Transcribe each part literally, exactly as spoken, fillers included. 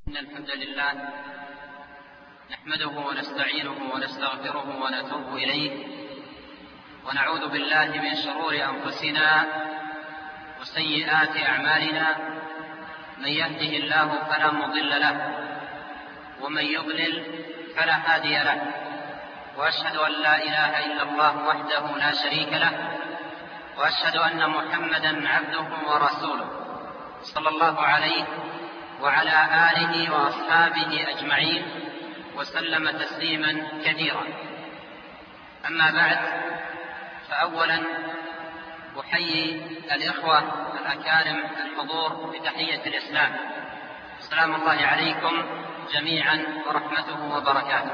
إن الحمد لله نحمده ونستعينه ونستغفره ونتوب إليه، ونعوذ بالله من شرور أنفسنا وسيئات أعمالنا، من يهده الله فلا مضل له ومن يضلل فلا هادي له، وأشهد أن لا إله إلا الله وحده لا شريك له، وأشهد أن محمدا عبده ورسوله صلى الله عليه وعلى آله وأصحابه أجمعين وسلم تسليما كثيرا. أما بعد، فأولا أحيي الإخوة الأكارم الحضور بتحية الإسلام، السلام الله عليكم جميعا ورحمته وبركاته.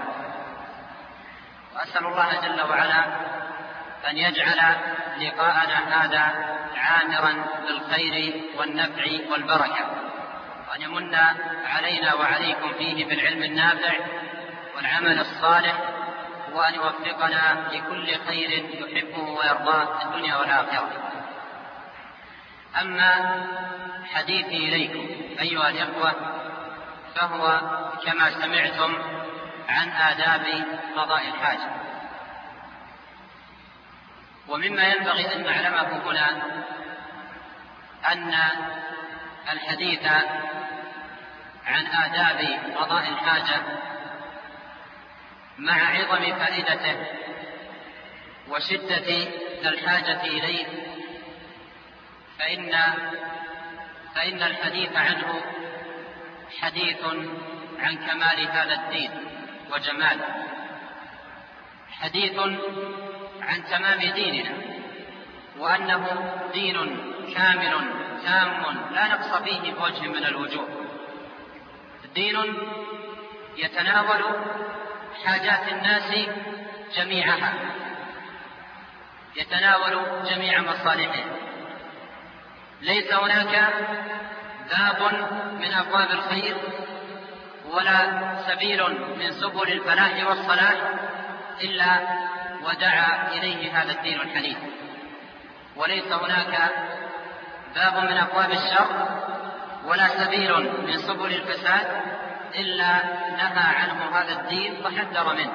وأسأل الله جل وعلا أن يجعل لقاءنا هذا عامرا بالخير والنفع والبركة، وأن يمن علينا وعليكم فيه بالعلم النافع والعمل الصالح، وأن يوفقنا لكل خير يحبه ويرضاه في الدنيا والآخرة. أما حديثي إليكم أيها الإخوة فهو كما سمعتم عن آداب قضاء الحاجة. ومما ينبغي أن نعلمه هنا أن الحديث عن آداب قضاء الحاجة مع عظم فائدته وشدة الحاجة إليه فإن, فإن الحديث عنه حديث عن كمال هذا الدين وجماله، حديث عن تمام ديننا، وأنه دين كامل تام لا نقص فيه بوجه من الوجوه، دين يتناول حاجات الناس جميعها، يتناول جميع مصالحهم، ليس هناك باب من أبواب الخير ولا سبيل من سبل الفلاح والصلاح إلا ودعا إليه هذا الدين الحنيف، وليس هناك باب من أبواب الشر ولا سبيل من سبل الفساد إلا نهى عنه هذا الدين وحذر منه.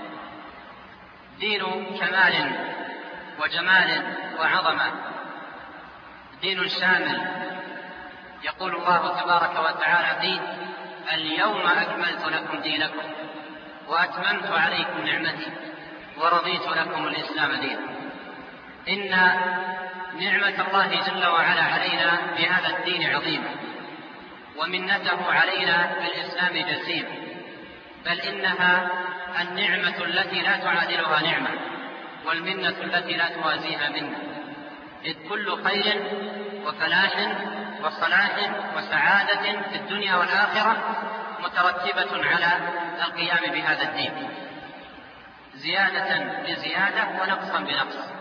دين كمال وجمال وعظمة، دين شامل، يقول الله تبارك وتعالى فيه: اليوم أكملت لكم دينكم وأتممت عليكم نعمتي ورضيت لكم الإسلام دينا. إن نعمة الله جل وعلا علينا بهذا الدين عظيمة، ومنته علينا بالإسلام جسيمة، بل إنها النعمة التي لا تعادلها نعمة، والمنة التي لا توازيها منة، إذ كل خير وفلاح وصلاح وسعادة في الدنيا والآخرة مترتبة على القيام بهذا الدين، زيادة بزيادة ونقصا بنقص.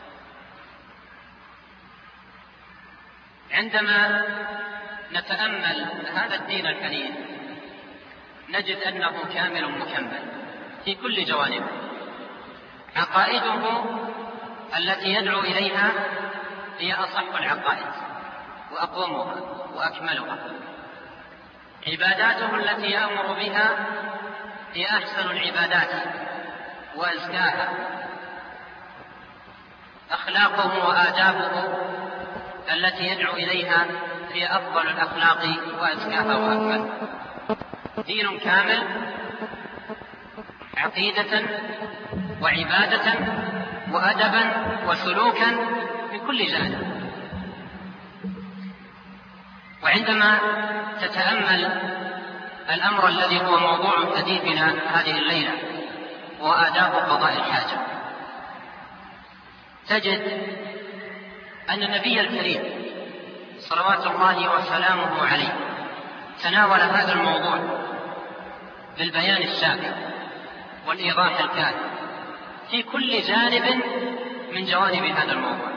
عندما نتأمل هذا الدين الحنيف نجد أنه كامل مكمل في كل جوانبه. عقائده التي يدعو إليها هي أصح العقائد وأقومها وأكملها، عباداته التي يأمر بها هي أحسن العبادات وأزكاها، أخلاقه وآدابه التي يدعو إليها هي أفضل الأخلاق وأزكاها وأكملها. دين كامل عقيدة وعبادة وأدبا وسلوكا من كل جانب. وعندما تتأمل الأمر الذي هو موضوع حديثنا هذه الليلة وآداب قضاء الحاجة، تجد أن النبي الكريم صلوات الله وسلامه عليه تناول هذا الموضوع بالبيان الشافي والإيضاح الكافي في كل جانب من جوانب هذا الموضوع.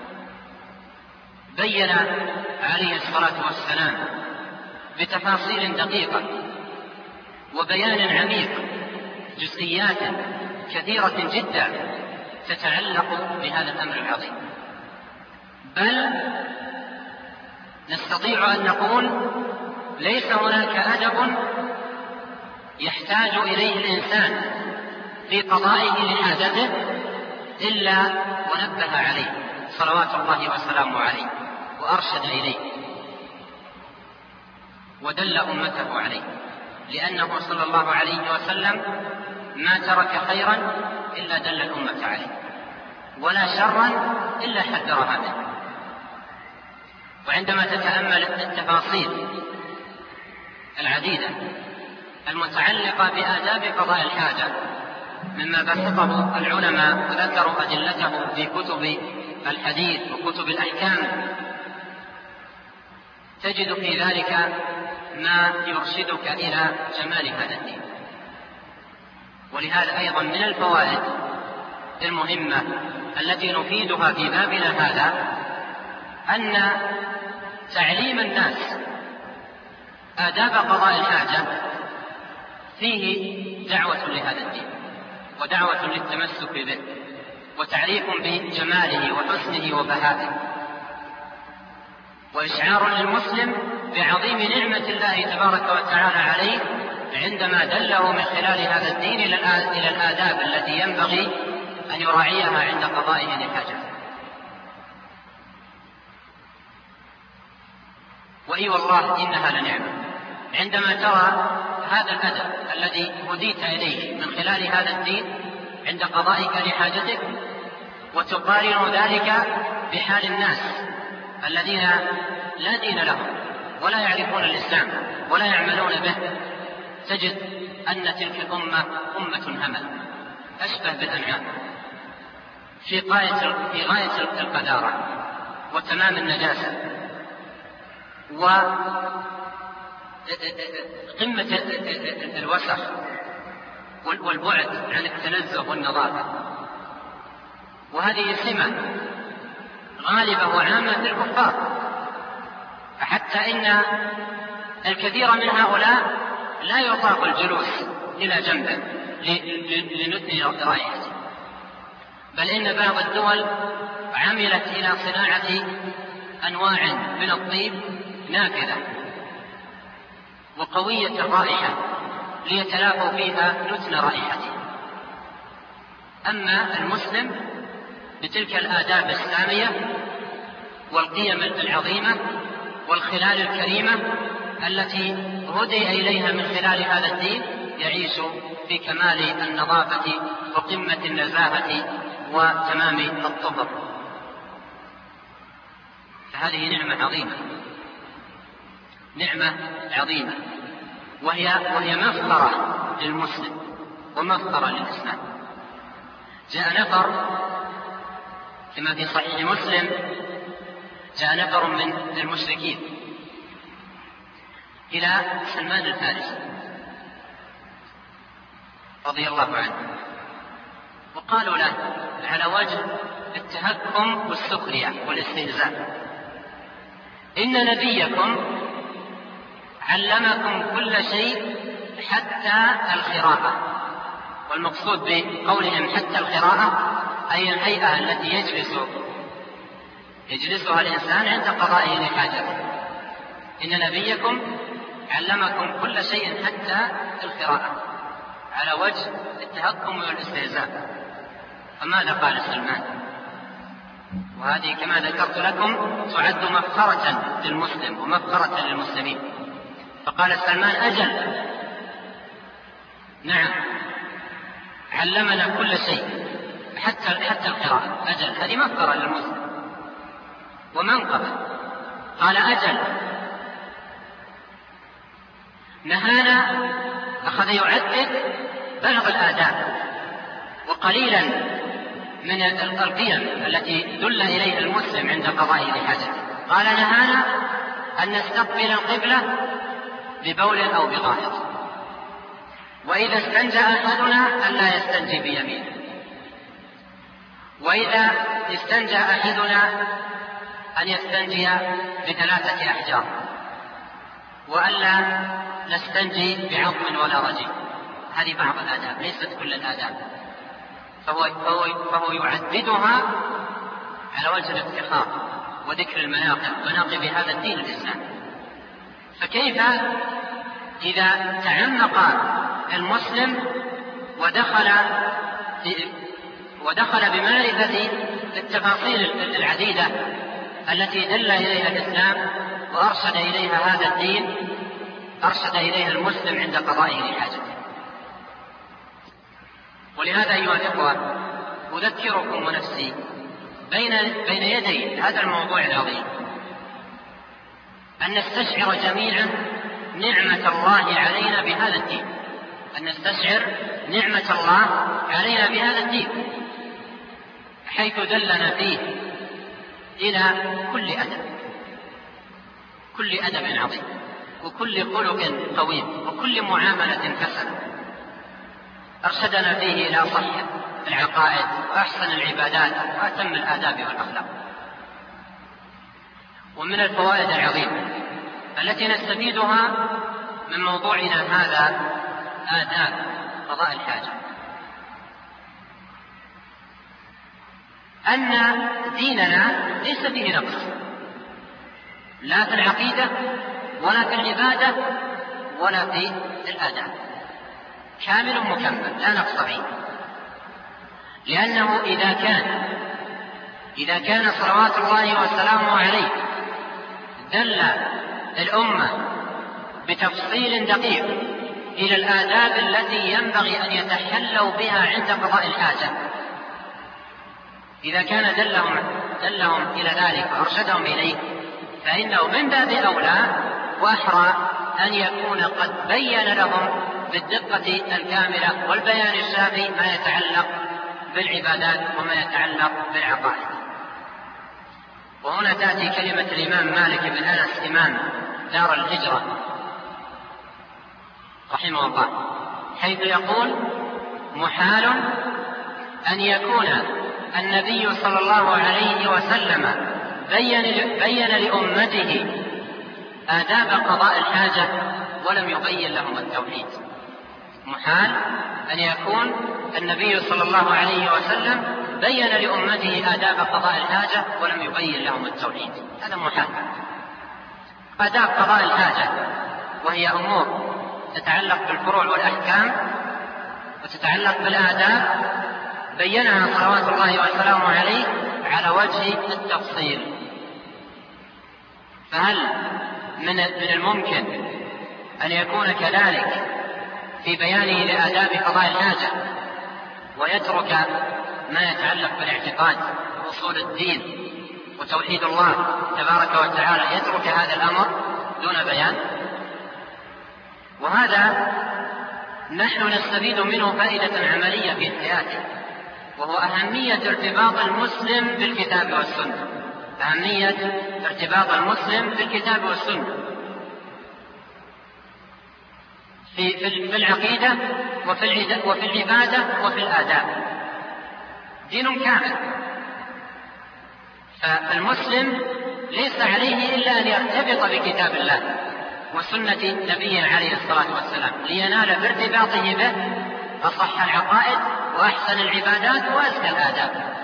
بين عليه الصلاة والسلام بتفاصيل دقيقة وبيان عميق جزئيات كثيرة جدا تتعلق بهذا الأمر العظيم، بل نستطيع أن نقول ليس هناك أدب يحتاج إليه الإنسان في قضائه لحاجته إلا ونبه عليه صلوات الله وسلامه عليه، وأرشد إليه ودل أمته عليه، لأنه صلى الله عليه وسلم ما ترك خيرا إلا دل الأمة عليه، ولا شرا إلا حذرها منه. وعندما تتأمل التفاصيل العديدة المتعلقة بآداب قضاء الحاجة مما بسطه العلماء وذكروا أدلته في كتب الحديث وكتب الأحكام، تجد في ذلك ما يرشدك إلى جمال هذا الدين. ولهذا أيضا من الفوائد المهمة التي نفيدها في بابنا هذا أن تعليم الناس آداب قضاء الحاجة فيه دعوة لهذا الدين ودعوة للتمسك به وتعريف بجماله وحسنه وبهائه، وإشعار للمسلم بعظيم نعمة الله تبارك وتعالى عليه عندما دله من خلال هذا الدين إلى الآداب التي ينبغي أن يراعيها عند قضائه لحاجته. وإي والله إنها لنعمة عندما ترى هذا الأدب الذي هديت إليه من خلال هذا الدين عند قضائك لحاجتك، وتقارن ذلك بحال الناس الذين لا دين لهم ولا يعرفون الإسلام ولا يعملون به، تجد أن تلك الأمة أمة همل أشبه بالأنعام في غاية في غاية القذارة وتمام النجاسة وقمة الوسخ والبعد عن التنزه والنظافة. وهذه سمة غالبة وعامة في الكفار، حتى إن الكثير من هؤلاء لا يطاق الجلوس إلى جنبه لنثني رائحته، بل إن بعض الدول عملت إلى صناعة أنواع من الطيب نافذة وقوية الرائحة ليتلافوا فيها نتن رائحته. أما المسلم بتلك الآداب السامية والقيم العظيمة والخلال الكريمة التي هدي إليها من خلال هذا الدين يعيش في كمال النظافة وقمة النزاهة وتمام الطهر. فهذه نعمة عظيمة، نعمة عظيمة، وهي وهي مفخرة للمسلم ومفخرة للإسلام. جاء نفر كما في صحيح مسلم، جاء نفر من المشركين إلى سلمان الفارسي رضي الله عنه، وقالوا له على وجه التهكم والسخرية والاستهزاء: إن نبيكم علمكم كل شيء حتى القراءة. والمقصود بقولهم حتى القراءة أي الهيئة التي يجلس يجلسها الإنسان عند قضائه لحاجته. إن نبيكم علمكم كل شيء حتى القراءة، على وجه التهكم والاستهزاء. فماذا قال سلمان؟ وهذه كما ذكرت لكم تعد مفخرة للمسلم ومفخرة للمسلمين. فقال سلمان: أجل، نعم، علمنا كل شيء حتى حتى القراءة. أجل، هذه مفخرة للمسلم ومنقبة. قال: أجل، نهانا، أخذ يعدد بلغ الآداب وقليلا من القيم التي دل إليها المسلم عند قضائه لحاجته. قال: نهانا أن نستقبل القبلة ببول أو بغائط، وإذا استنجى أحدنا ألا يستنجي بيمينه، وإذا استنجى أحدنا أن يستنجي بثلاثة أحجار، وألا نستنجي بعظم ولا رجيم. هذه بعض الآداب، ليست كل الآداب، فهو, فهو, فهو يعددها على وجه الافتخار وذكر المناقب مناقب هذا الدين الإسلام. فكيف إذا تعمق المسلم ودخل ودخل بمعرفة التفاصيل العديدة التي دل إليها الإسلام وأرشد إليها هذا الدين، أرشد إليها المسلم عند قضائه لحاجته. ولهذا أيها الإخوة أذكركم ونفسي بين بين يدي هذا الموضوع العظيم أن نستشعر جميعا نعمة الله علينا بهذا الدين، أن نستشعر نعمة الله علينا بهذا الدين، حيث دلنا فيه إلى كل أدب، كل أدب عظيم، وكل خلق قويم، وكل معاملة حسنة. أرشدنا فيه إلى صحة العقائد وأحسن العبادات وأتم الآداب والأخلاق. ومن الفوائد العظيمة التي نستفيدها من موضوعنا هذا آداب قضاء الحاجة أن ديننا ليس فيه نقص، لا في العقيدة ولا في العبادة ولا في الآداب، كامل مكمل لا نقص فيه. لأنه إذا كان إذا كان صلوات الله وسلامه عليه دل الأمة بتفصيل دقيق إلى الآداب التي ينبغي أن يتحلوا بها عند قضاء الحاجة، إذا كان دلهم, دلهم إلى ذلك وأرشدهم إليه، فإنه من باب أولى وأحرى أن يكون قد بين لهم بالدقة الكاملة والبيان الشافي ما يتعلق بالعبادات وما يتعلق بالعقائد. وهنا تأتي كلمة الإمام مالك بن أنس إمام دار الهجرة رحمه الله، حيث يقول: محال أن يكون النبي صلى الله عليه وسلم بين, بين لأمته آداب قضاء الحاجة ولم يبين لهم التوحيد. محال أن يكون النبي صلى الله عليه وسلم بين لأمته آداب قضاء الحاجة ولم يبين لهم التوحيد، هذا محال. آداب قضاء الحاجة وهي أمور تتعلق بالفروع والأحكام وتتعلق بالآداب بينها صلوات الله وسلامه عليه على وجه التفصيل. فهل من الممكن أن يكون كذلك في بيانه لآداب قضاء الحاجة ويترك ما يتعلق بالاعتقاد وأصول الدين وتوحيد الله تبارك وتعالى، يترك هذا الأمر دون بيان؟ وهذا نحن نستفيد منه فائدة عملية في حياته، وهو أهمية ارتباط المسلم بالكتاب والسنة، أهمية ارتباط المسلم بالكتاب والسنة في في العقيدة وفي العبادة وفي الآداب. دين كامل، فالمسلم ليس عليه إلا أن يرتبط بكتاب الله وسنة نبيه عليه الصلاة والسلام لينال بارتباطه به أصح العقائد وأحسن العبادات وأزكى الآداب.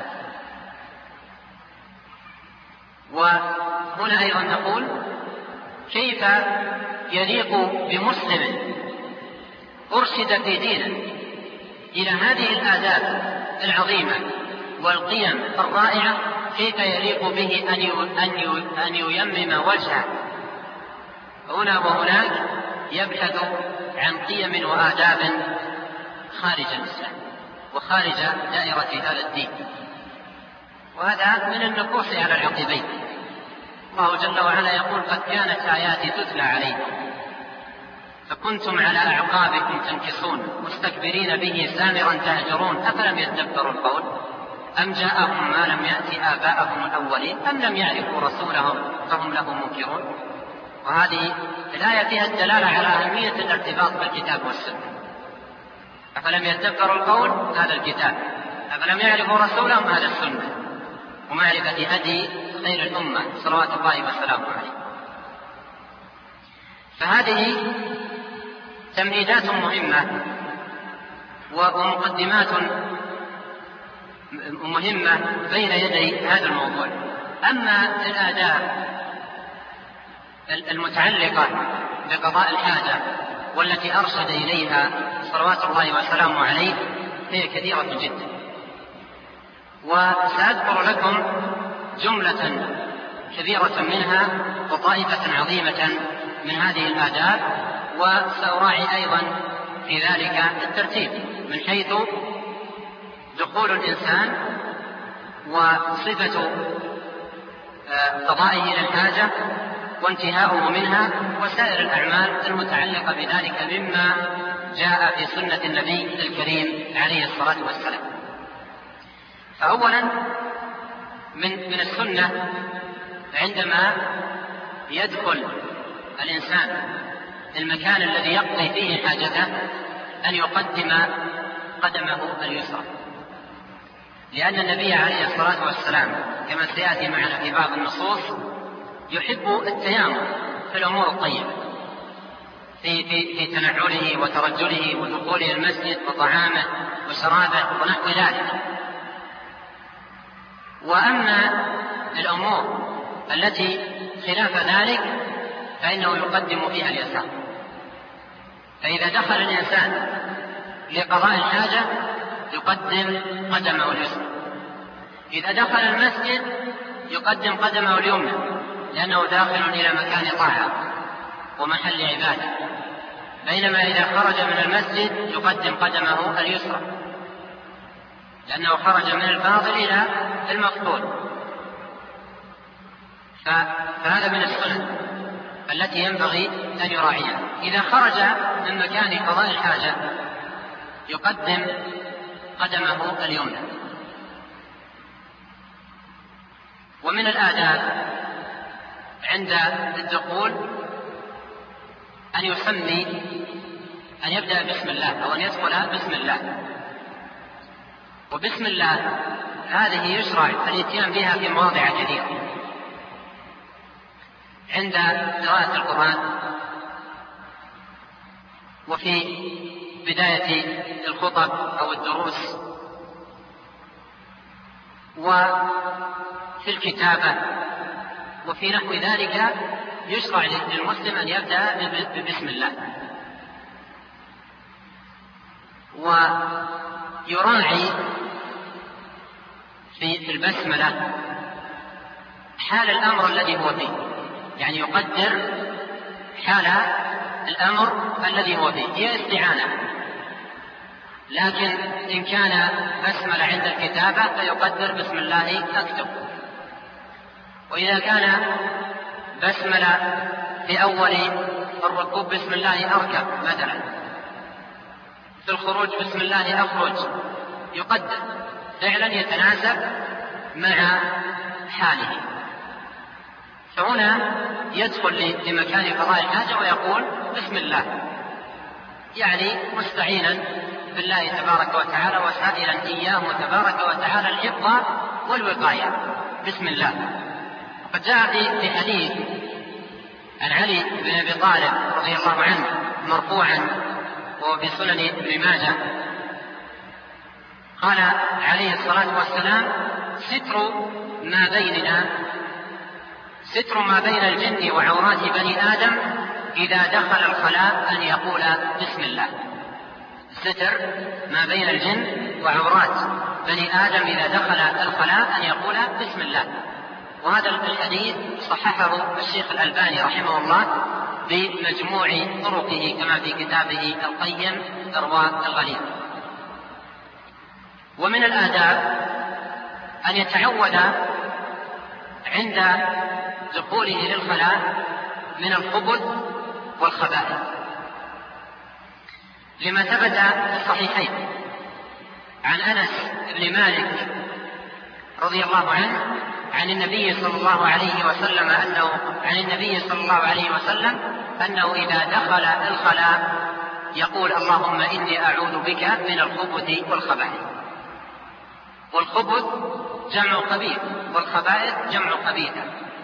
وهنا أيضا نقول: كيف يليق بمسلم أرشد في دينه إلى هذه الآداب العظيمة والقيم الرائعة، كيف يليق به أن ييمم وجهه هنا وهناك يبحث عن قيم وآداب خارج الإسلام وخارج دائرة هذا الدين؟ وهذا من النكوص على العقبين. الله جل وعلا يقول: قد كانت آياتي تتلى عليكم فكنتم على أعقابكم تنكصون مستكبرين به سامرا تهجرون أفلم يدبروا القول أم جاءهم ما لم يأت آباءهم الأولين أم لم يعرفوا رسولهم فهم له منكرون. وهذه الآية فيها الدلالة على أهمية الارتباط بالكتاب والسنة. أفلم يدبروا القول هذا الكتاب، أفلم يعرفوا رسولهم هذا السنة، ومعرفة هدي خير الأمة صلوات الله وسلامه عليه. فهذه تمهيدات مهمة ومقدمات مهمة بين يدي هذا الموضوع. أما الآداب المتعلقة بقضاء الحاجة والتي أرشد إليها صلوات الله وسلامه عليه هي كثيرة جدا، وسأذكر لكم جملة كبيرة منها وطائفة عظيمة من هذه الآداب، وسأراعي أيضا في ذلك الترتيب من حيث دخول الإنسان وصفة قضائه للحاجة وانتهاؤه منها وسائر الأعمال المتعلقة بذلك مما جاء في سنة النبي الكريم عليه الصلاة والسلام. فأولا من من السنة عندما يدخل الإنسان المكان الذي يقضي فيه حاجته أن يقدم قدمه اليسرى، لأن النبي عليه الصلاة والسلام كما سيأتي معنا في بعض النصوص يحب التيامن في الأمور الطيبة في, في, في تنعله وترجله ودخوله المسجد وطعامه وشرابه ونحو ذلك. وأما الأمور التي خلاف ذلك فإنه يقدم فيها اليسار. فإذا دخل الإنسان لقضاء الحاجة يقدم قدمه اليسرى، إذا دخل المسجد يقدم قدمه اليمنى لأنه داخل إلى مكان طاعة ومحل عبادة، بينما إذا خرج من المسجد يقدم قدمه اليسرى لأنه خرج من الفاضل إلى المفضول. فهذا من السنن التي ينبغي أن يراعيها. إذا خرج من مكان قضاء الحاجة يقدم قدمه اليمنى. ومن الآداب عند الدخول أن يسمي أن يبدأ بسم الله أو أن يدخل بسم الله. وبسم الله هذه يشرع الاتيان بها في مواضع كثيرة، عند قراءة القرآن وفي بداية الخطب أو الدروس وفي الكتابة وفي نحو ذلك يشرع للمسلم أن يبدأ ببسم الله. ويراعي في البسملة حال الأمر الذي هو فيه، يعني يقدر حال الأمر الذي هو فيه، هي استعانة، لكن إن كان بسملة عند الكتابة فيقدر بسم الله أكتب، وإذا كان بسملة في أول الركوب بسم الله أركب مثلا، في الخروج بسم الله أخرج، يقدر فعلا يتناسب مع حاله. فهنا يدخل لمكان قضاء الحاجة ويقول بسم الله، يعني مستعينا بالله تبارك وتعالى وسائلا إياه تبارك وتعالى الحفظ والوقاية. بسم الله. وقد جاء في حديث عن علي بن أبي طالب رضي الله عنه مرفوعا وفي سنن ابن ماجه قال عليه الصلاة والسلام: ستر ما بيننا ستر ما بين الجن وعورات بني آدم إذا دخل الخلاء أن يقول بسم الله. ستر ما بين الجن وعورات بني آدم إذا دخل الخلاء أن يقول بسم الله. وهذا الحديث صححه الشيخ الألباني رحمه الله بمجموع طرقه كما في كتابه القيم إرواء الغليل. ومن الآداب أن يتعود عند دخوله للخلاء من الخبث والخبائث، لما ثبت في الصحيحين عن أنس بن مالك رضي الله عنه عن النبي صلى الله عليه وسلم أنه عن النبي صلى الله عليه وسلم أنه إذا دخل الخلاء يقول: اللهم إني أعوذ بك من الخبث والخبائث. والخبث جمع خبيث والخبائث جمع خبيثة.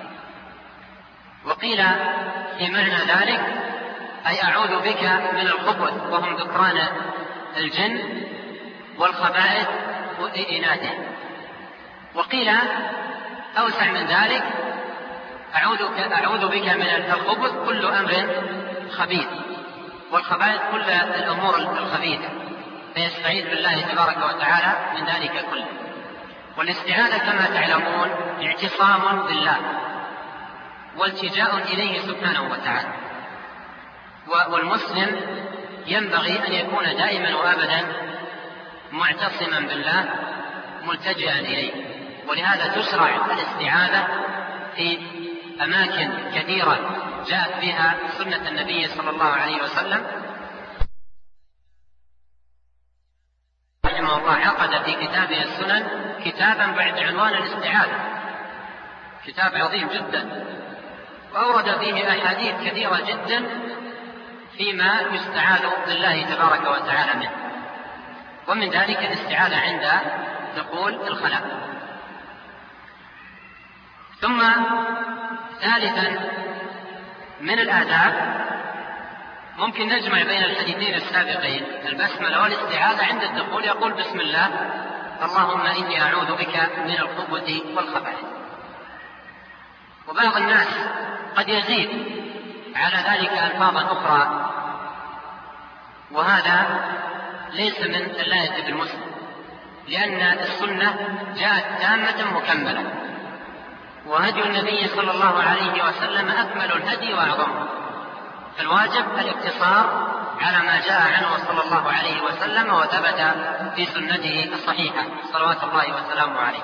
وقيل في معنى ذلك أي أعوذ بك من الخبث وهم ذكران الجن والخبائث إناثه. وقيل أوسع من ذلك أعوذ بك من الخبث كل أمر خبيث، والخبائث كل الأمور الخبيثة، فيستعيذ بالله تبارك وتعالى من ذلك كله. والاستعاذة كما تعلمون اعتصام بالله والتجاء إليه سبحانه وتعالى، والمسلم ينبغي أن يكون دائما وأبدا معتصما بالله ملتجئا إليه. ولهذا تشرع الاستعاذة في أماكن كثيرة جاءت بها سنة النبي صلى الله عليه وسلم رحمه الله. عقد في كتابه السنن كتابا بعد عنوان الاستعاذة، كتاب عظيم جدا، وأورد فيه أحاديث كثيرة جدا فيما يستعاذ بالله تبارك وتعالى منه، ومن ذلك الاستعاذة عند دخول الخلاء. ثم ثالثا من الآداب ممكن نجمع بين الحديثين السابقين، البسملة والاستعاذة عند الدخول يقول بسم الله اللهم إني أعوذ بك من الخبث والخبائث. وبعض الناس قد يزيد على ذلك ألفاظا أخرى، وهذا ليس من اللائق بالمسلم، لأن السنة جاءت تامة مكملة، وهدي النبي صلى الله عليه وسلم أكمل الهدي وأعظمه، فالواجب الاقتصار على ما جاء عنه صلى الله عليه وسلم وثبت في سنته الصحيحة صلوات الله وسلامه عليه.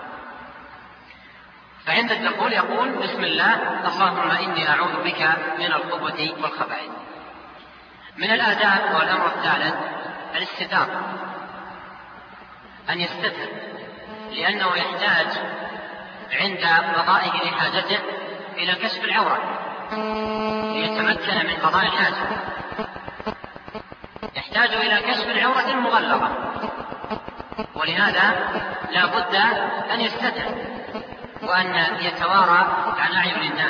فعند الدخول يقول بسم الله اللهم إني أعوذ بك من الخبث والخبائث. من الآداب والأمر الثالث الاستتار، أن يستتر، لأنه يحتاج عند قضائه لحاجته إلى كشف العورة ليتمكن من قضاء الحاجة، يحتاج إلى كشف العورة المغلظة، ولهذا لا بد أن يستتر وأن يتوارى عن أعين الناس.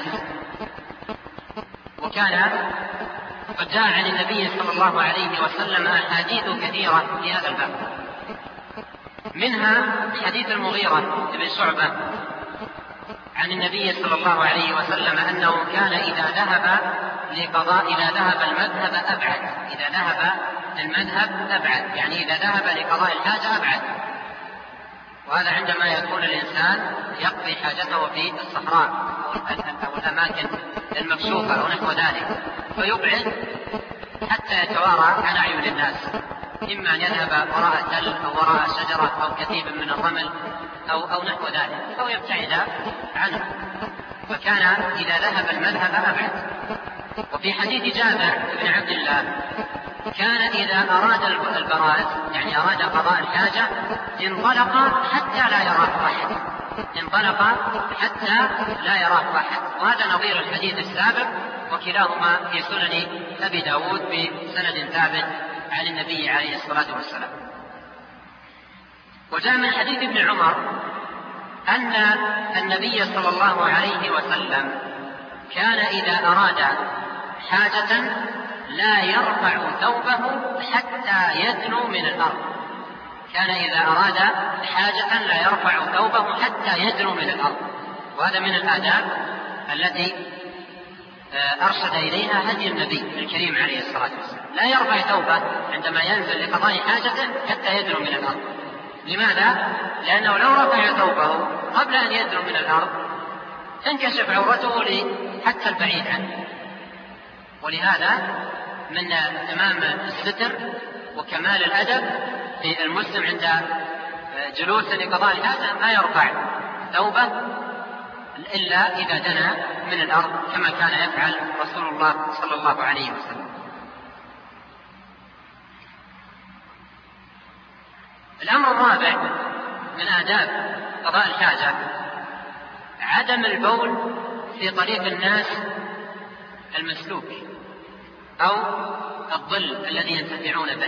وكان قد جاء عن النبي صلى الله عليه وسلم أحاديث كثيرة في هذا الباب، منها حديث المغيرة بن شعبة عن النبي صلى الله عليه وسلم أنه كان إذا ذهب لقضاء إذا ذهب المذهب أبعد، إذا ذهب المذهب أبعد يعني إذا ذهب لقضاء الحاجة أبعد، وهذا عندما يكون الإنسان يقضي حاجته في الصحراء أو الأماكن المكشوفة أو نحو ذلك، فيبعد حتى يتوارى عن أعين الناس، إما أن يذهب وراء تل أو وراء شجرة أو كثيب من الرمل أو, أو نحو ذلك أو يبتعد عنه، فكان إذا ذهب المذهب أبعد. وفي حديث جابر بن عبد الله كان إذا أراد البراز يعني أراد قضاء الحاجة انطلق حتى لا يراه أحد، انطلق حتى لا يراه أحد، وهذا نظير الحديث السابق، وكلاهما في سنن أبي داود بسند ثابت عن النبي عليه الصلاة والسلام. وجاء من حديث ابن عمر أن النبي صلى الله عليه وسلم كان إذا أراد حاجة لا يرفع ثوبه حتى يدنو من الأرض، كان إذا أراد حاجة لا يرفع ثوبه حتى يدنو من الأرض، وهذا من الآداب التي أرشد إليها هدي النبي الكريم عليه الصلاة والسلام، لا يرفع ثوبه عندما ينزل لقضاء حاجته حتى يدنو من الأرض. لماذا؟ لأنه لو رفع ثوبه قبل أن يدنو من الأرض تنكشف عورته حتى البعيد عنه، ولهذا من تمام الستر وكمال الأدب في المسلم عند جلوسه لقضاء الحاجة ما يرفع ثوبه إلا إذا دنا من الأرض كما كان يفعل رسول الله صلى الله عليه وسلم. الأمر الرابع من آداب قضاء الحاجة عدم البول في طريق الناس المسلوك أو الظل الذي ينتفعون به.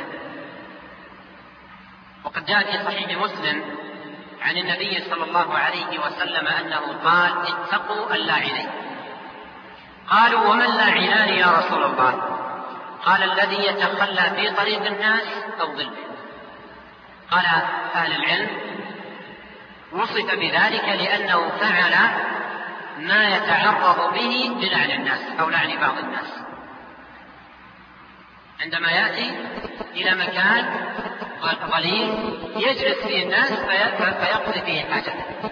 وقد جاء في صحيح مسلم عن النبي صلى الله عليه وسلم أنه قال اتقوا اللاعنين. قالوا وما اللاعنان يا رسول الله؟ قال الذي يتخلى في طريق الناس أو ظله. قال أهل العلم وصف بذلك لأنه فعل ما يتعرض به للعن الناس أو لعن بعض الناس. عندما يأتي إلى مكان غليظ يجلس فيه الناس فيقضي فيه حاجة،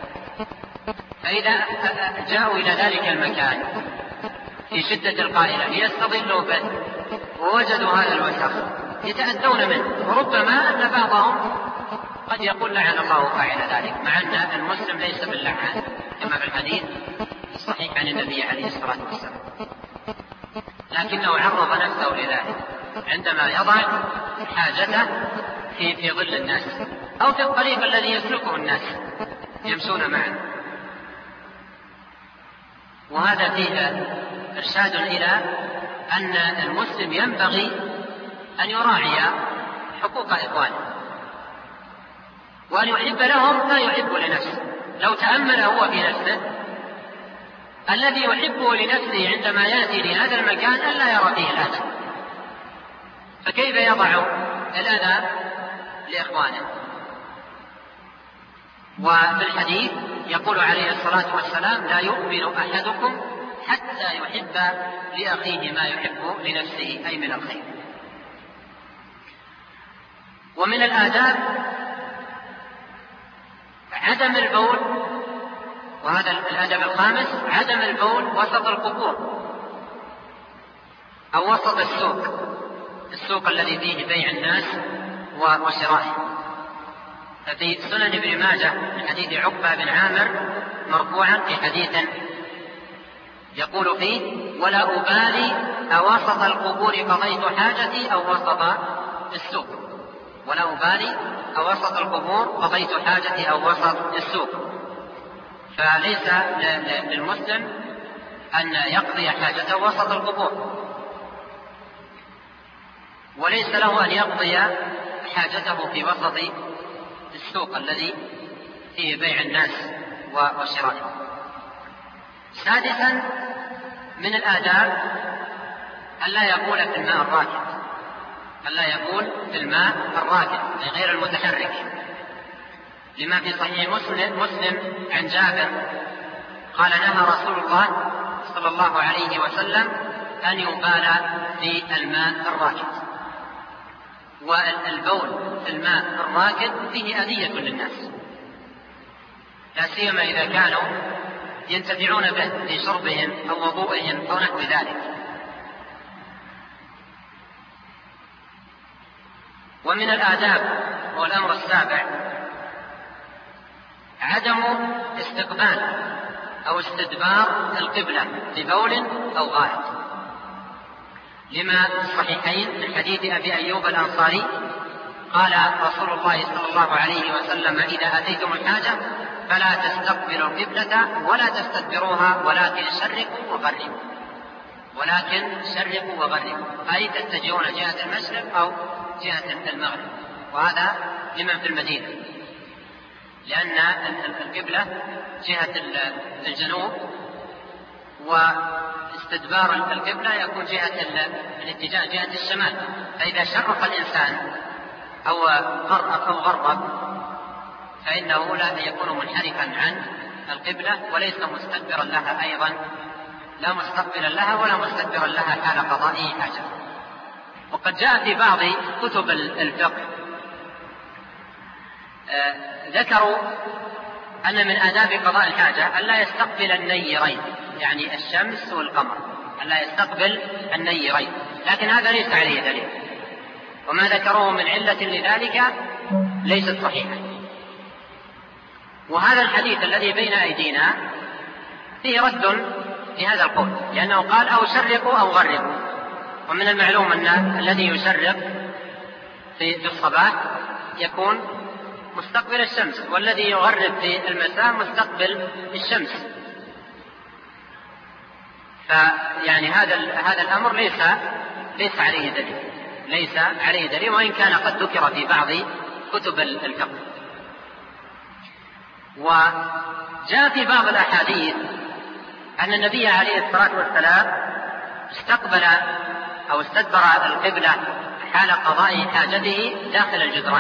فإذا جاءوا إلى ذلك المكان في شدة القائلة ليستظلوا به ووجدوا هذا الوسخ يتأذون منه، وربما أن بعضهم قد يقول لعن الله فاعل ذلك، مع أن المسلم ليس باللعان كما في الحديث الصحيح عن النبي عليه الصلاة والسلام، لكنه عرض نفسه لذلك عندما يضع حاجته في في ظل الناس أو في الطريق الذي يسلكه الناس يمشون معه. وهذا فيه إرشاد إلى أن المسلم ينبغي أن يراعي حقوق إخوانه وأن يحب لهم ما يحب لنفسه. لو تأمل هو في نفسه الذي يحبه لنفسه عندما يأتي لهذا المكان ألا يرى فيه الأذى، فكيف يضع الأذى لإخوانه؟ وفي الحديث يقول عليه الصلاة والسلام: لا يؤمن أحدكم حتى يحب لأخيه ما يحب لنفسه، أي من الخير. ومن الآداب عدم البول، وهذا الأدب الخامس، عدم البول وسط القبور أو وسط السوق، السوق الذي فيه بيع الناس وشرائه. ففي سنن ابن ماجه من حديث عقبة بن عامر مرفوعا في حديث يقول فيه: ولا أبالي أوسط القبور قضيت حاجتي أو وسط السوق، ولا أبالي أوسط القبور قضيت حاجتي أو وسط السوق. فليس للمسلم أن يقضي حاجته وسط القبور، وليس له أن يقضي حاجته في وسط السوق الذي فيه بيع الناس وشرائه. سادسا من الآداب ألا يقول في الماء الراكد، ألا يقول في الماء الراكد غير المتحرك، لما في صحيح مسلم, مسلم عن جابر قال: نهى رسول الله صلى الله عليه وسلم أن يبال في الماء الراكد. والبول في الماء الراكد فيه أذية للناس، لا سيما إذا كانوا ينتفعون به في شربهم أو وضوئهم أو نحو ذلك. ومن الآداب والأمر السابع عدم استقبال أو استدبار القبلة ببول أو غائط، لما في الصحيحين من حديث أبي أيوب الأنصاري قال رسول الله صلى الله عليه وسلم: إذا أتيتم الحاجة فلا تستقبلوا القبلة ولا تستدبروها ولكن شرقوا وغربوا، ولكن شرقوا وغربوا، أي تتجهون جهة المشرق أو جهة المغرب. وهذا لمن في المدينة، لأن القبلة جهة الجنوب واستدبار القبلة يكون جهة الاتجاه جهة الشمال، فإذا شرق الإنسان أو غرب أو غرب فإنه لا يكون منحرفا عن القبلة وليس مستدبرا لها، أيضا لا مستقبلا لها ولا مستدبرا لها حال قضاء حاجة. وقد جاء في بعض كتب الفقه آه ذكروا أن من آداب قضاء الحاجة ألا يستقبل النيرين، يعني الشمس والقمر، ألا يستقبل النيرين، لكن هذا ليس عليه دليل، وما ذكروه من علة لذلك ليست صحيحة. وهذا الحديث الذي بين أيدينا فيه رد في هذا القول، لأنه قال: أو شرقوا أو غربوا، ومن المعلوم أن الذي يشرق في الصباح يكون مستقبل الشمس، والذي يغرب في المساء مستقبل الشمس. فيعني هذا هذا الأمر ليس ليس عليه دليل، ليس عليه دليل، وإن كان قد ذكر في بعض كتب الفقه. وجاء في بعض الأحاديث أن النبي عليه الصلاة والسلام استقبل أو استدبر القبلة حال قضاء حاجته داخل الجدران،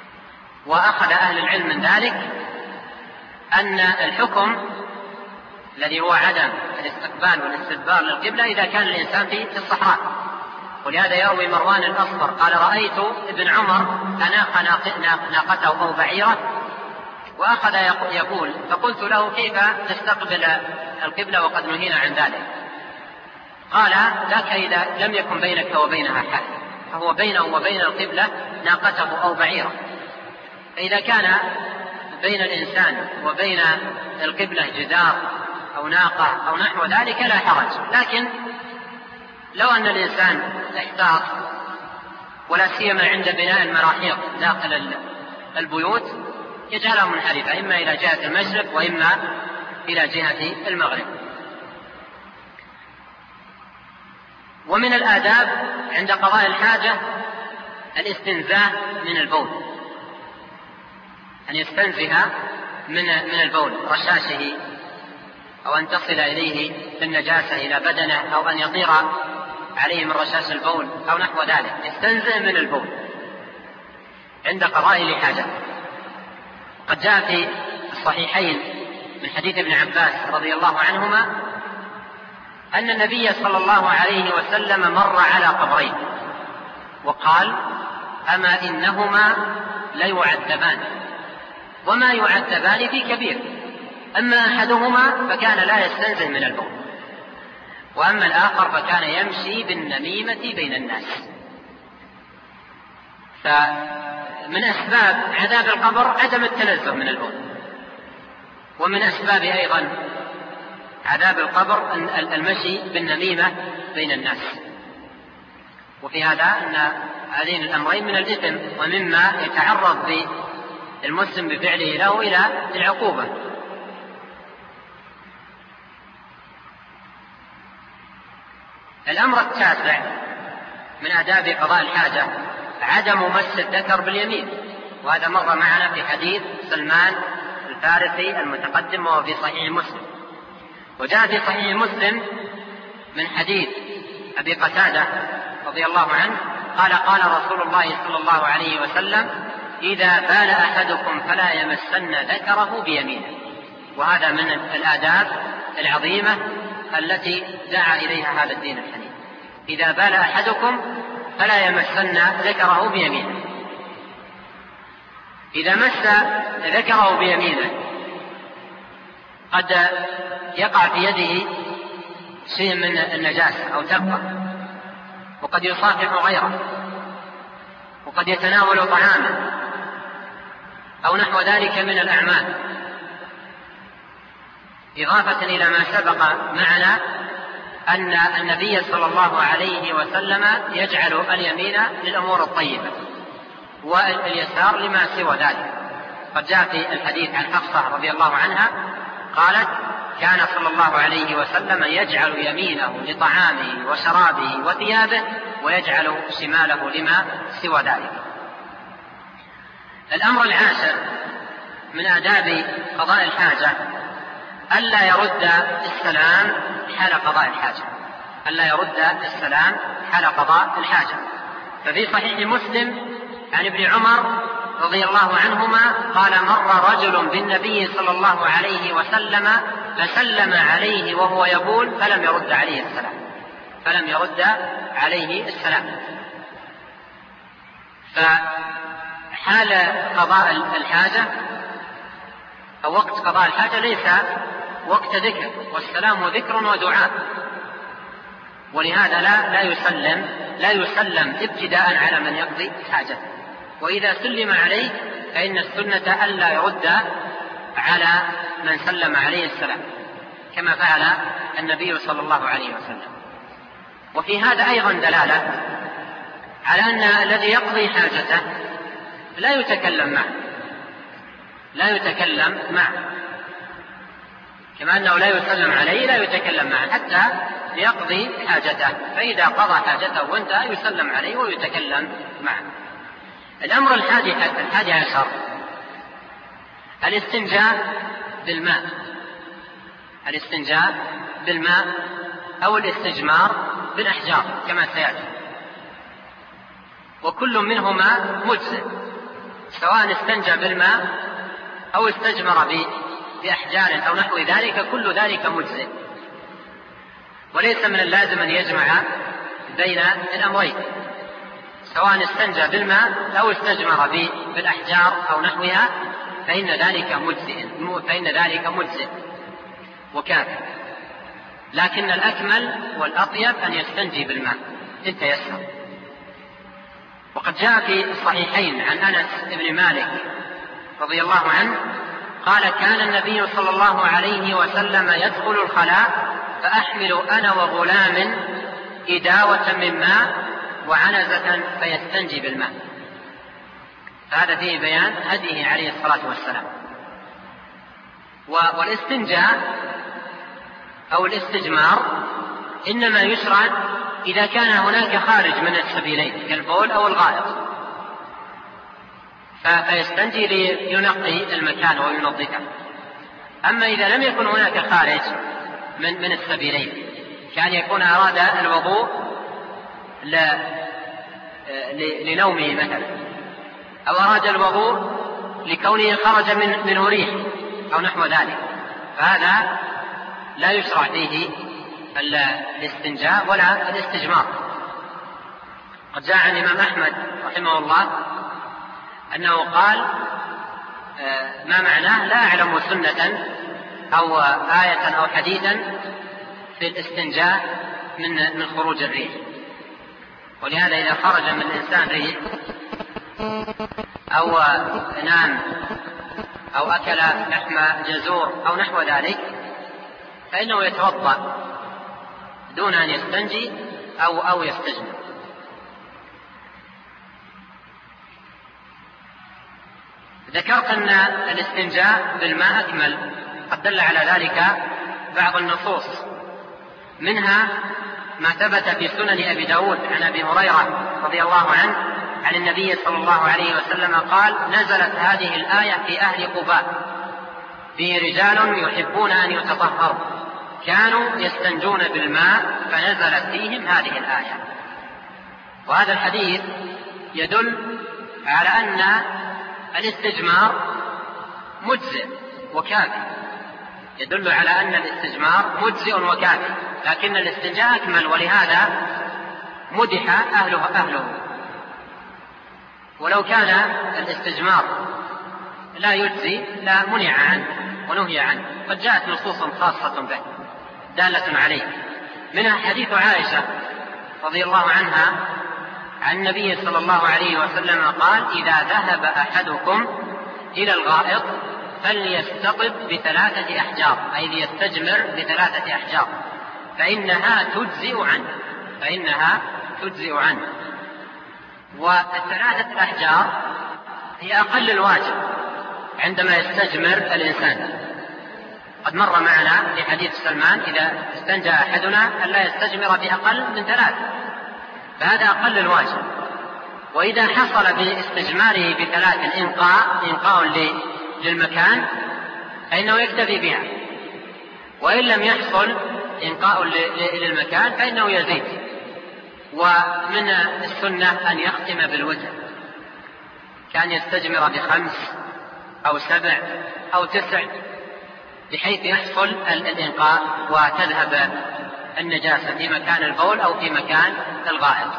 وأخذ أهل العلم من ذلك أن الحكم الذي هو عدم الاستقبال والاستدبار للقبلة إذا كان الإنسان في الصحراء. ولهذا يروي مروان الأصفر قال: رأيت ابن عمر أناق ناقته أو بعيره وأخذ يقول، فقلت له: كيف تستقبل القبلة وقد نهينا عن ذلك؟ قال: ذاك إذا لم يكن بينك وبينها حال، فهو بينه وبين القبلة ناقته أو بعيره. فإذا كان بين الإنسان وبين القبلة جدار أو ناقة أو نحو ذلك لا حرج. لكن لو أن الإنسان احتاط، ولا سيما عند بناء المراحيض داخل البيوت، يجعلها منحرفة إما إلى جهة المشرق وإما إلى جهة المغرب. ومن الآداب عند قضاء الحاجة الاستنزاه من البول، أن يستنزه من من البول رشاشه، أو أن تصل إليه النجاسة إلى بدنه، أو أن يطير عليه من رشاش البول أو نحو ذلك. يستنزه من البول عند قضاء الحاجة. قد جاء في الصحيحين من حديث ابن عباس رضي الله عنهما أن النبي صلى الله عليه وسلم مر على قبرين وقال: أما إنهما ليعذبان وما يعذبان في كبير، أما أحدهما فكان لا يستنزه من البول، وأما الآخر فكان يمشي بالنميمة بين الناس. فمن أسباب عذاب القبر عدم التنزه من البول، ومن أسباب أيضا عذاب القبر المشي بالنميمة بين الناس. وفي هذا أن هذين الأمرين من الإثم، ومما يتعرض المسلم بفعله له إلى العقوبة. الأمر التاسع من آداب قضاء الحاجة عدم مس الذكر باليمين، وهذا مر معنا في حديث سلمان الفارسي المتقدم وهو في صحيح مسلم. وجاء في صحيح مسلم من حديث أبي قتادة رضي الله عنه قال: قال رسول الله صلى الله عليه وسلم: إذا بال أحدكم فلا يمسن ذكره بيمينه. وهذا من الآداب العظيمة التي دعا إليها هذا الدين الحنيف. إذا بال أحدكم فلا يمسن ذكره بيمينه. إذا مس ذكره بيمينه قد يقع في يده شيء من النجاسة أو تبقى، وقد يصافح غيره، وقد يتناول طعاما أو نحو ذلك من الأعمال، إضافة إلى ما سبق معنا أن النبي صلى الله عليه وسلم يجعل اليمين للأمور الطيبة واليسار لما سوى ذلك. قد جاء في الحديث عن حفصة رضي الله عنها قالت: كان صلى الله عليه وسلم يجعل يمينه لطعامه وشرابه وثيابه، ويجعل شماله لما سوى ذلك. الأمر العاشر من آداب قضاء الحاجة ألا يرد السلام حال قضاء الحاجة، ألا يرد السلام حال قضاء الحاجة. ففي صحيح مسلم عن ابن عمر رضي الله عنهما قال: مر رجل بالنبي صلى الله عليه وسلم فسلم عليه وهو يبول فلم يرد عليه السلام فلم يرد عليه السلام. فحال قضاء الحاجة أو وقت قضاء الحاجة ليس وقت ذكر، والسلام ذكر ودعاء، ولهذا لا لا يسلم لا يسلم ابتداء على من يقضي حاجته. وإذا سلم عليه فإن السنة ألا يرد على من سلم عليه السلام، كما فعل النبي صلى الله عليه وسلم. وفي هذا أيضا دلالة على أن الذي يقضي حاجته لا يتكلم معه لا يتكلم معه كما أنه لا يسلم عليه لا يتكلم معه حتى يقضي حاجته. فإذا قضى حاجته وانتهى يسلم عليه ويتكلم معه. الأمر الحادي الحادي عشر الاستنجاء بالماء الاستنجاء بالماء أو الاستجمار بالأحجار كما سيأتي. وكل منهما مجزئ، سواء استنجى بالماء أو استجمر بأحجار أو نحو ذلك كل ذلك مجزئ، وليس من اللازم أن يجمع بين الأمرين، سواء استنجى بالماء أو استجمر بالأحجار أو نحوها، فإن ذلك مجزئ فإن ذلك مجزئ وكافٍ. لكن الأكمل والأطيب أن يستنجي بالماء إن تيسر. وقد جاء في الصحيحين عن أنس بن مالك رضي الله عنه قال: كان النبي صلى الله عليه وسلم يدخل الخلاء فأحمل أنا وغلام إداوة من ماء وعنزة فيستنجي بالماء. فهذا فيه بيان هديه عليه الصلاة والسلام. والاستنجاء أو الاستجمار إنما يشرع إذا كان هناك خارج من السبيلين كالبول أو الغائط، فيستنجي لينقي المكان وينظفه. أما إذا لم يكن هناك خارج من من السبيلين، كان يكون أراد الوضوء لنومه مثلا، أو أراد الوضوء لكونه خرج من منه ريح أو نحو ذلك، فهذا لا يشرع فيه الاستنجاء ولا الاستجمار. قد جاء عن الإمام أحمد رحمه الله أنه قال: ما معناه لا أعلم سنة أو آية أو حديثا في الاستنجاء من من خروج الريح. ولهذا إذا خرج من الإنسان ريح أو نام أو أكل لحم جزور أو نحو ذلك فإنه يتوضأ دون أن يستنجي أو أو يستجمر. ذكرت أن الاستنجاء بالماء أكمل، قد دل على ذلك بعض النصوص، منها ما ثبت في سنن أبي داود عن أبي هريرة رضي الله عنه عن النبي صلى الله عليه وسلم قال: نزلت هذه الآية في أهل قباء فيه رجال يحبون أن يتطهروا كانوا يستنجون بالماء فنزلت فيهم هذه الآية. وهذا الحديث يدل على أن الاستجمار مجزئ وكافي، يدل على أن الاستجمار مجزئ وكافي، لكن الاستنجاء أكمل، ولهذا مدح أهله أهله. ولو كان الاستجمار لا يجزي لا منع عنه ونهي عنه، قد جاءت نصوص خاصة به دالة عليه، منها حديث عائشة رضي الله عنها عن النبي صلى الله عليه وسلم قال: إذا ذهب أحدكم إلى الغائط فليستطب بثلاثة أحجار، أي ليستجمر بثلاثة أحجار، فإنها تجزئ عنه فإنها تجزئ عنه. والثلاثة الأحجار هي أقل الواجب عندما يستجمر الإنسان. قد مر معنا في حديث سلمان: إذا استنجى أحدنا ألا يستجمر بأقل من ثلاث، فهذا أقل الواجب. وإذا حصل باستجماره بثلاث إنقاء إنقاء للمكان فإنه يكتفي بها، وإن لم يحصل إنقاء للمكان فإنه يزيد. ومن السنة أن يختم بالوتر، كان يستجمر بخمس أو سبع أو تسع، بحيث يحصل الإنقاء وتذهب النجاسة في مكان البول أو في مكان الغائط.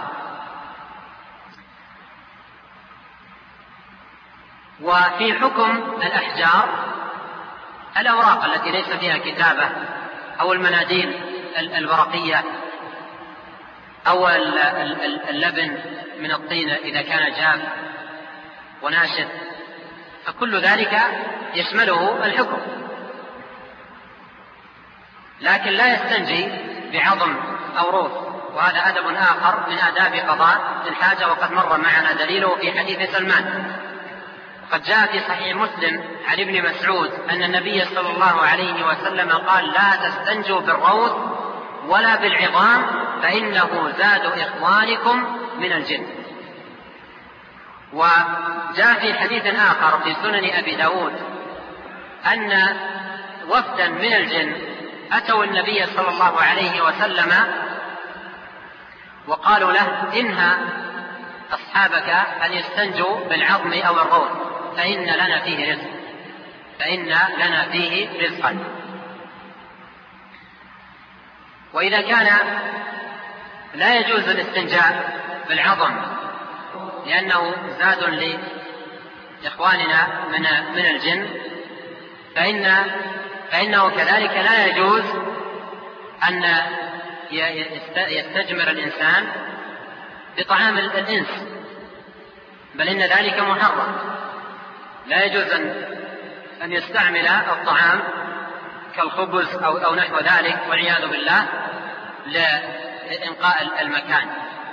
وفي حكم الأحجار الأوراق التي ليس فيها كتابة، أو المناديل الورقية، أو اللبن من الطين إذا كان جاف وناشف، فكل ذلك يشمله الحكم. لكن لا يستنجي بعظم أو روث، وهذا أدب آخر من آداب قضاء الحاجة، وقد مر معنا دليله في حديث سلمان. قد جاء في صحيح مسلم عن ابن مسعود أن النبي صلى الله عليه وسلم قال: لا تستنجوا بالروث ولا بالعظام فإنه زاد إخوانكم من الجن. وجاء في حديث آخر في سنن أبي داود أن وفدا من الجن أتوا النبي صلى الله عليه وسلم وقالوا له: إنها أصحابك أن يستنجوا بالعظم أو الروث فإن لنا فيه رزق. فإن لنا فيه رزقا. وإذا كان لا يجوز الاستنجاء بالعظم لأنه زاد لإخواننا من من الجن، فإن فإنه كذلك لا يجوز أن يستجمر الإنسان بطعام الإنس، بل إن ذلك محرم. لا يجوز أن يستعمل الطعام كالخبز أو, أو نحو ذلك والعياذ بالله لإنقاء المكان.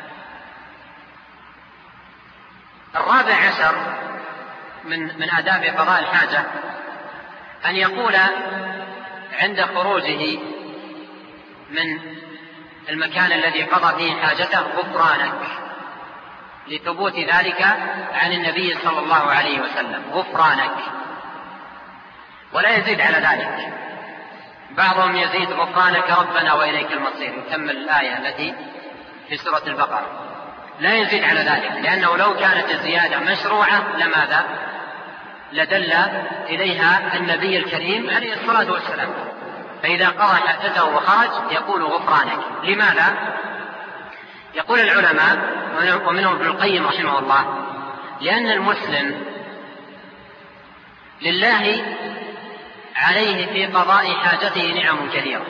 الرابع عشر من, من آداب قضاء الحاجة أن يقول عند خروجه من المكان الذي قضى فيه حاجته غفرانك، لثبوت ذلك عن النبي صلى الله عليه وسلم، غفرانك، ولا يزيد على ذلك. بعضهم يزيد غفرانك ربنا وإليك المصير، يكمل الآية التي في سورة البقرة، لا يزيد على ذلك، لأنه لو كانت الزيادة مشروعة لماذا؟ لدل إليها النبي الكريم عليه الصلاة والسلام. فإذا قضى حاجته وخرج يقول غفرانك. لماذا؟ يقول العلماء ومنهم ابن القيم رحمه الله: لأن المسلم لله عليه في قضاء حاجته نعم كثيرة،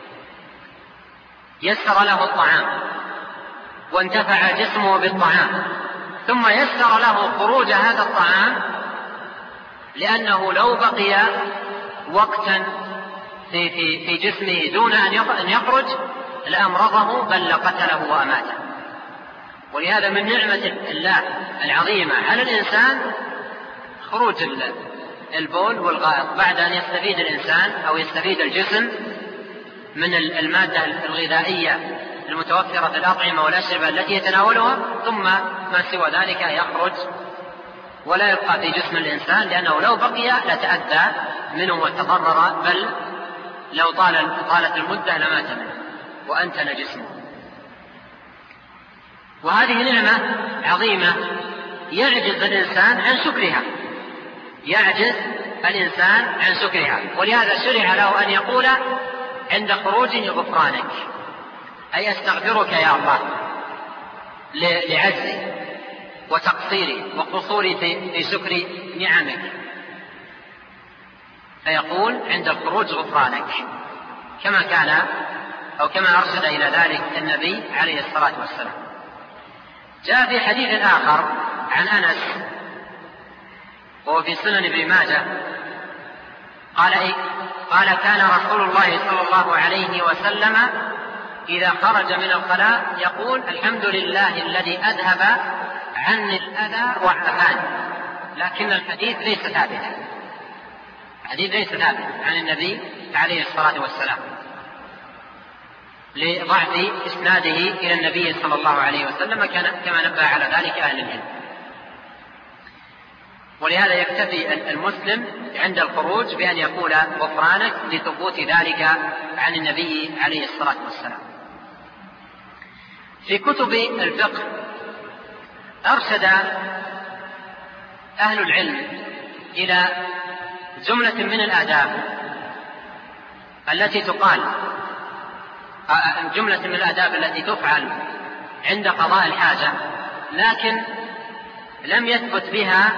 يسر له الطعام وانتفع جسمه بالطعام، ثم يسر له خروج هذا الطعام، لأنه لو بقي وقتا في, في, في جسمه دون أن يخرج لأمرضه بل لقتله وأماته. ولهذا من نعمة الله العظيمة على الإنسان خروج البول والغائط بعد أن يستفيد الإنسان أو يستفيد الجسم من المادة الغذائية المتوفرة في الأطعمة والأشربة التي يتناولها، ثم ما سوى ذلك يخرج ولا يبقى في جسم الإنسان، لأنه لو بقي لتأذى منه وتضرر، بل لو طال طالت المدة لمات منه وأنتن جسمه. وهذه نعمة عظيمة يعجز الإنسان عن شكرها، يعجز الإنسان عن شكرها. ولهذا شرع له أن يقول عند خروجه غفرانك، أي أستغفرك يا الله لعجزي وتقصيري وقصوري في شكر نعمك، فيقول عند الخروج غفرانك، كما كان أو كما أرشد إلى ذلك النبي عليه الصلاة والسلام. جاء في حديث آخر عن أنس وهو في سنن ابن ماجه قال إيه؟ قال: كان رسول الله صلى الله عليه وسلم إذا خرج من الخلاء يقول: الحمد لله الذي أذهب عني الأذى وعافاني. لكن الحديث ليس ثابتا، الحديث ليس ثابت عن النبي عليه الصلاة والسلام لضعف إسناده إلى النبي صلى الله عليه وسلم كما نبه على ذلك أهل العلم. ولهذا يكتفي المسلم عند الخروج بأن يقول غفرانك لثبوت ذلك عن النبي عليه الصلاة والسلام. في كتب الفقه أرشد أهل العلم إلى جملة من الآداب التي تقال جملة من الآداب التي تفعل عند قضاء الحاجة، لكن لم يثبت بها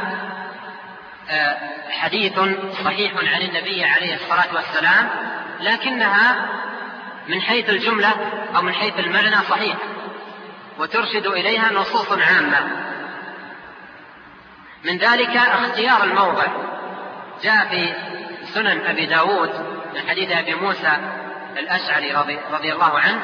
حديث صحيح عن النبي عليه الصلاة والسلام، لكنها من حيث الجملة أو من حيث المعنى صحيح وترشد إليها نصوص عامة. من ذلك اختيار الموضع. جاء في سنن أبي داود من حديث أبي موسى الأشعري رضي, رضي الله عنه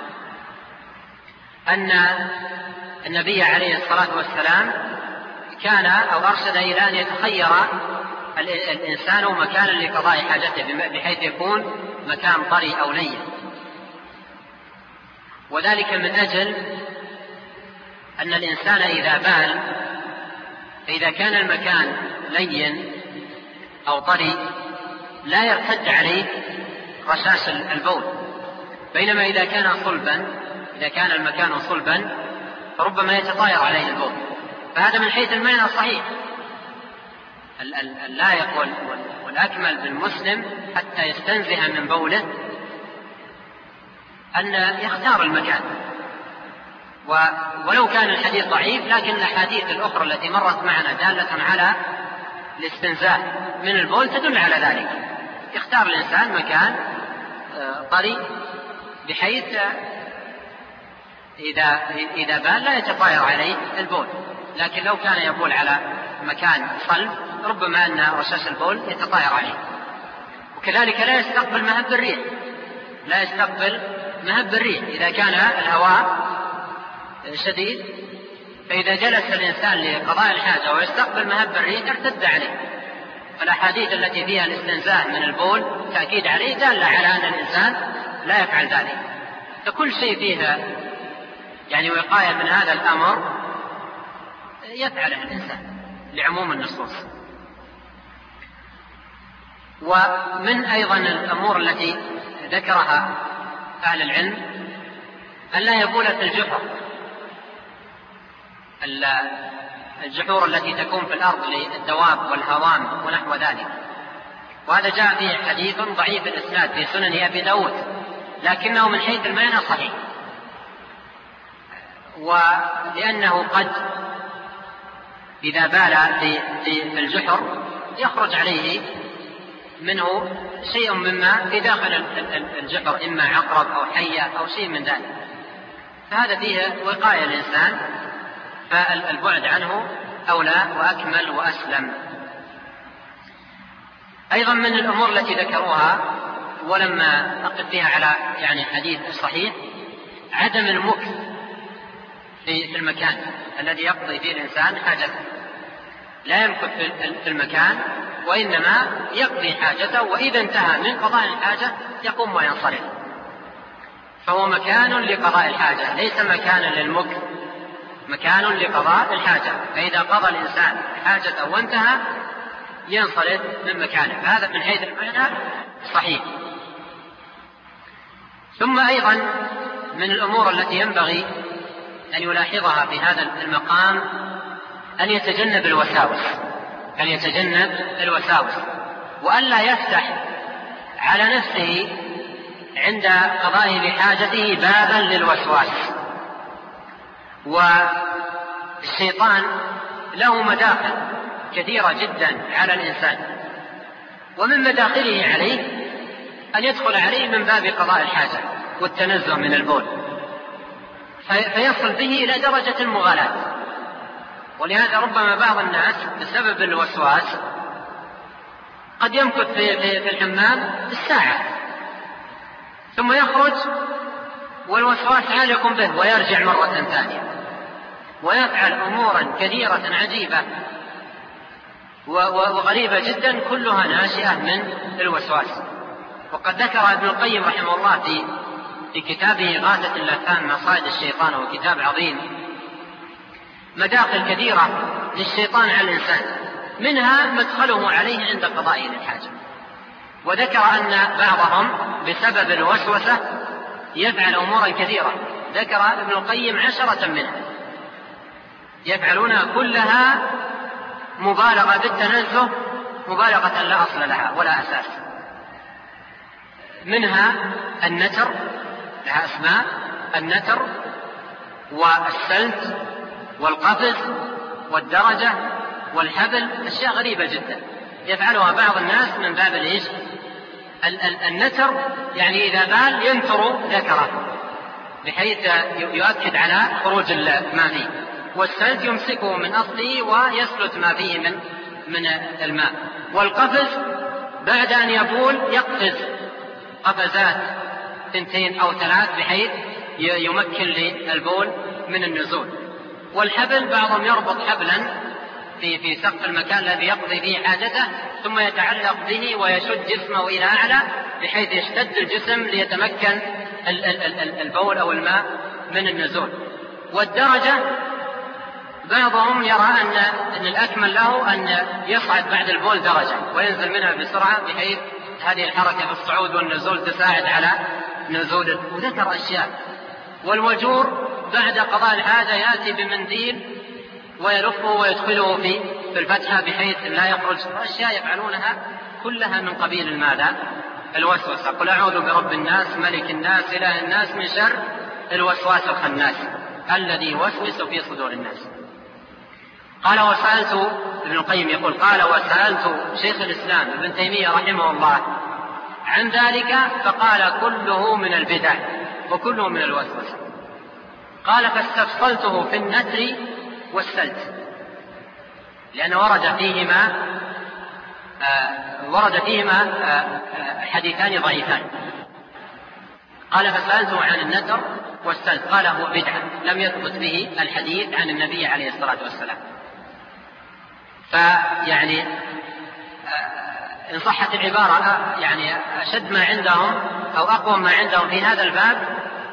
أن النبي عليه الصلاة والسلام كان أو أرشد إلى أن يتخير الإنسان مكانا لقضاء حاجته بحيث يكون مكان طري أو لين، وذلك من أجل أن الإنسان إذا بال فإذا كان المكان لين أو طري لا يرتد عليه رشاش البول، بينما إذا كان صلبا إذا كان المكان صلبا فربما يتطاير عليه البول. فهذا من حيث المعنى صحيح اللائق والأكمل بالمسلم حتى يستنزه من بوله أن يختار المكان، ولو كان الحديث ضعيف لكن الأحاديث الأخرى التي مرت معنا دالة على الاستنزاه من البول تدل على ذلك. يختار الإنسان مكان طري بحيث إذا إذا بال لا يتطاير عليه البول، لكن لو كان يبول على مكان صلب ربما أن رشاش البول يتطاير عليه. وكذلك لا يستقبل مهب الريح، لا يستقبل مهب الريح إذا كان الهواء شديد، فإذا جلس الإنسان لقضاء الحاجة ويستقبل مهب الريح ارتد عليه. فالأحاديث التي فيها الاستنزاه من البول تأكيد عليه دالة على أن الإنسان لا يفعل ذلك. فكل شيء فيها يعني وقاية من هذا الأمر يفعله الإنسان لعموم النصوص. ومن أيضا الأمور التي ذكرها أهل العلم أن لا يبول في الجحر، الجحور التي تكون في الأرض للدواب والهوام ونحو ذلك. وهذا جاء فيه حديث ضعيف الإسناد في سنن أبي داود، لكنه من حيث المعنى صحيح، ولأنه قد إذا بال في الجحر يخرج عليه منه شيء مما في داخل الجحر، إما عقرب أو حية أو شيء من ذلك، فهذا فيه وقاية الإنسان، فالبعد عنه أولى وأكمل وأسلم. أيضا من الأمور التي ذكروها ولما أقف فيها على يعني حديث صحيح عدم المكث في المكان الذي يقضي فيه الإنسان حاجته، لا يمكث في المكان وإنما يقضي حاجته، وإذا انتهى من قضاء الحاجة يقوم وينصرف، فهو مكان لقضاء الحاجة ليس مكانا للمكث، مكان لقضاء الحاجة. فإذا قضى الإنسان حاجته وانتهى ينصرف من مكانه، هذا من حيث المعنى صحيح. ثم أيضا من الأمور التي ينبغي أن يلاحظها في هذا المقام أن يتجنب الوساوس، أن يتجنب الوساوس وألا يفتح على نفسه عند قضائه لحاجته بابا للوسواس. والشيطان له مداخل كثيرة جدا على الإنسان، ومن مداخله عليه أن يدخل عليه من باب قضاء الحاجة والتنزه من البول، فيصل به إلى درجة المغالاة. ولهذا ربما بعض الناس بسبب الوسواس قد يمكث في الحمام بالساعة ثم يخرج والوسواس عالق به ويرجع مرة ثانية ويفعل أمورا كثيرة عجيبة وغريبة جدا كلها ناشئة من الوسواس. وقد ذكر ابن القيم رحمه الله في في كتابه غاثة اللافان مصائد الشيطان، وهو كتاب عظيم، مداخل كثيرة للشيطان على الإنسان، منها مدخله عليه عند قضائه للحاجة. وذكر أن بعضهم بسبب الوسوسة يفعل أمورا كثيرة، ذكر ابن القيم عشرة منها يفعلونها كلها مبالغة بالتنزه، مبالغة لا أصل لها ولا أساس. منها النتر، لها أسماء، النتر والسلت والقفز والدرجة والحبل، أشياء غريبة جدا يفعلها بعض الناس من باب الإيش؟ النتر، يعني إذا بال ينتر ذكره بحيث يؤكد على خروج ما فيه، والسلت يمسكه من أصله ويسلت ما فيه من من الماء، والقفز بعد أن يبول يقفز قفزات ثنتين أو ثلاث بحيث يمكن للبول من النزول. والحبل بعضهم يربط حبلا في في سقف المكان الذي يقضي فيه حاجته ثم يتعلق به ويشد جسمه إلى أعلى بحيث يشتد الجسم ليتمكن البول أو الماء من النزول. والدرجة بعضهم يرى أن أن الأكمل له أن يصعد بعد البول درجة وينزل منها بسرعة بحيث هذه الحركة في الصعود والنزول تساعد على نزول، وذكر أشياء. والوجور بعد قضاء الحاجة يأتي بمنديل ويلفه ويدخله في الفتحة بحيث لا يخرج، أشياء يفعلونها كلها من قبيل الماذا؟ الوسوسة. قل أعوذ برب الناس ملك الناس إله الناس من شر الوسواس الخناس الذي يوسوس في صدور الناس. قال وسألت ابن القيم يقول قال وسألت شيخ الإسلام ابن تيمية رحمه الله عن ذلك فقال كله من البدع وكله من الوسوسة. قال فاستفصلته في النتر والسلت لأن ورد فيهما آه ورد فيهما آه حديثان ضعيفان. قال فسألته عن النتر والسلت قال هو بدعة لم يثبت به الحديث عن النبي عليه الصلاة والسلام. فيعني إن صحت العبارة يعني أشد ما عندهم أو أقوى ما عندهم في هذا الباب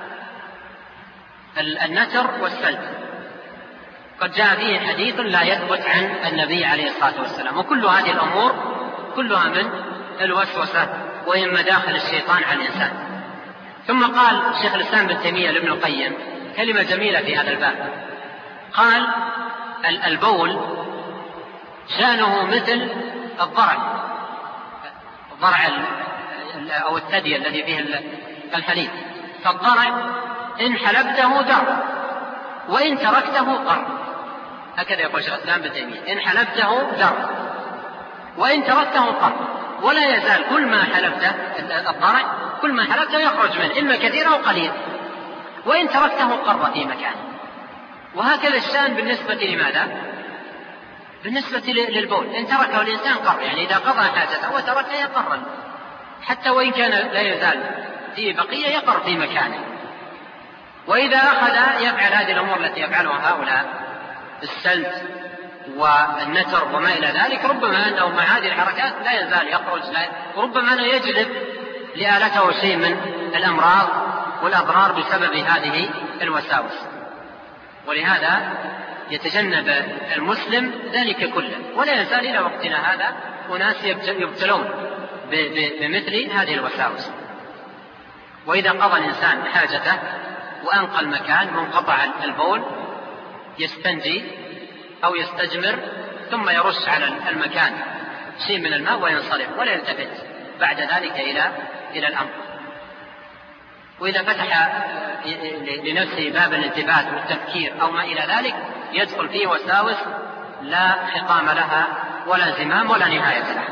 النتر والسلت قد جاء فيه حديث لا يثبت عن النبي عليه الصلاة والسلام. وكل هذه الأمور كلها من الوسوسة وهي مداخل الشيطان على الإنسان. ثم قال شيخ الإسلام بن تيمية لابن القيم كلمة جميلة في هذا الباب. قال البول شأنه مثل الضرع الضرع أو الثدي الذي فيه الحليب. فالضرع إن حلبته در وإن تركته قر. هكذا يقول شيخ الإسلام بن تيمية إن حلبته در وإن تركته قر. ولا يزال كل ما حلبته الضرع كل ما حلبته يخرج منه إما كثير أو قليل وإن تركته قر في مكانه. وهكذا الشأن بالنسبة لماذا؟ بالنسبة للبول إن تركه الإنسان قر يعني إذا قضى حاجته وتركه يقر حتى وإن كان لا يزال فيه بقية يقر في مكانه. وإذا أخذ يفعل هذه الأمور التي يفعلها هؤلاء السلت والنتر وما إلى ذلك ربما أنه مع هذه الحركات لا يزال يخرج وربما أنه يجلب لآلته شيء من الأمراض والأضرار بسبب هذه الوساوس. ولهذا يتجنب المسلم ذلك كله. ولا يزال إلى وقتنا هذا أناس يبتلون بمثل هذه الوساوس. وإذا قضى الإنسان حاجته وأنقى المكان منقطع البول يستنجي أو يستجمر ثم يرش على المكان شيء من الماء وينصرف ولا يلتفت بعد ذلك إلى إلى الأمر. وإذا فتح لنفسه باب الالتفات والتفكير أو ما إلى ذلك يدخل فيه وساوس لا حقام لها ولا زمام ولا نهاية لها.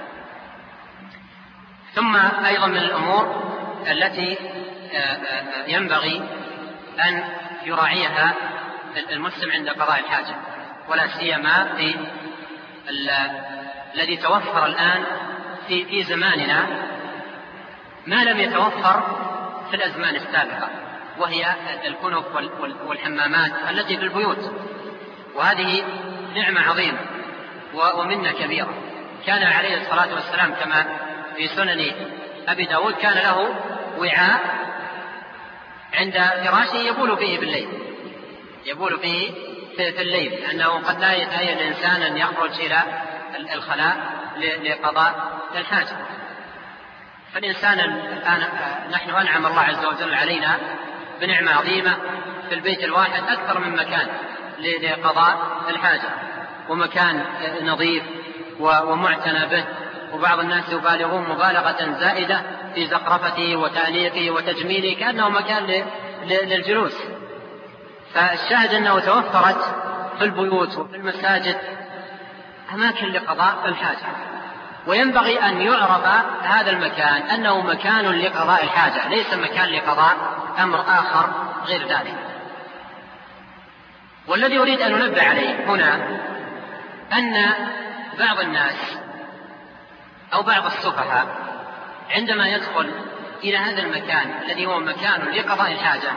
ثم أيضا من الأمور التي ينبغي أن يراعيها المسلم عند قضاء الحاجة ولا سيما في الذي توفر الآن في في زماننا ما لم يتوفر في الأزمان السابقة وهي الكنف والحمامات التي في البيوت. وهذه نعمة عظيمة ومنة كبيرة. كان عليه الصلاة والسلام كما في سنن أبي داود كان له وعاء عند فراشه يبول فيه بالليل يبول فيه في الليل لأنه قد لا يتهيأ الإنسان أن يخرج إلى الخلاء لقضاء الحاجة. فالإنسان الآن نحن أنعم الله عز وجل علينا بنعمة عظيمة في البيت الواحد أكثر من مكان لقضاء الحاجة ومكان نظيف ومعتنى به. وبعض الناس يبالغون مبالغة زائدة في زخرفته وتأنيقه وتجميله كأنه مكان للجلوس. فالشاهد أنه توفرت في البيوت وفي المساجد أماكن لقضاء الحاجة. وينبغي أن يعرف هذا المكان أنه مكان لقضاء الحاجة ليس مكان لقضاء أمر آخر غير ذلك. والذي أريد أن ننبه عليه هنا أن بعض الناس أو بعض السفهاء عندما يدخل إلى هذا المكان الذي هو مكان لقضاء الحاجة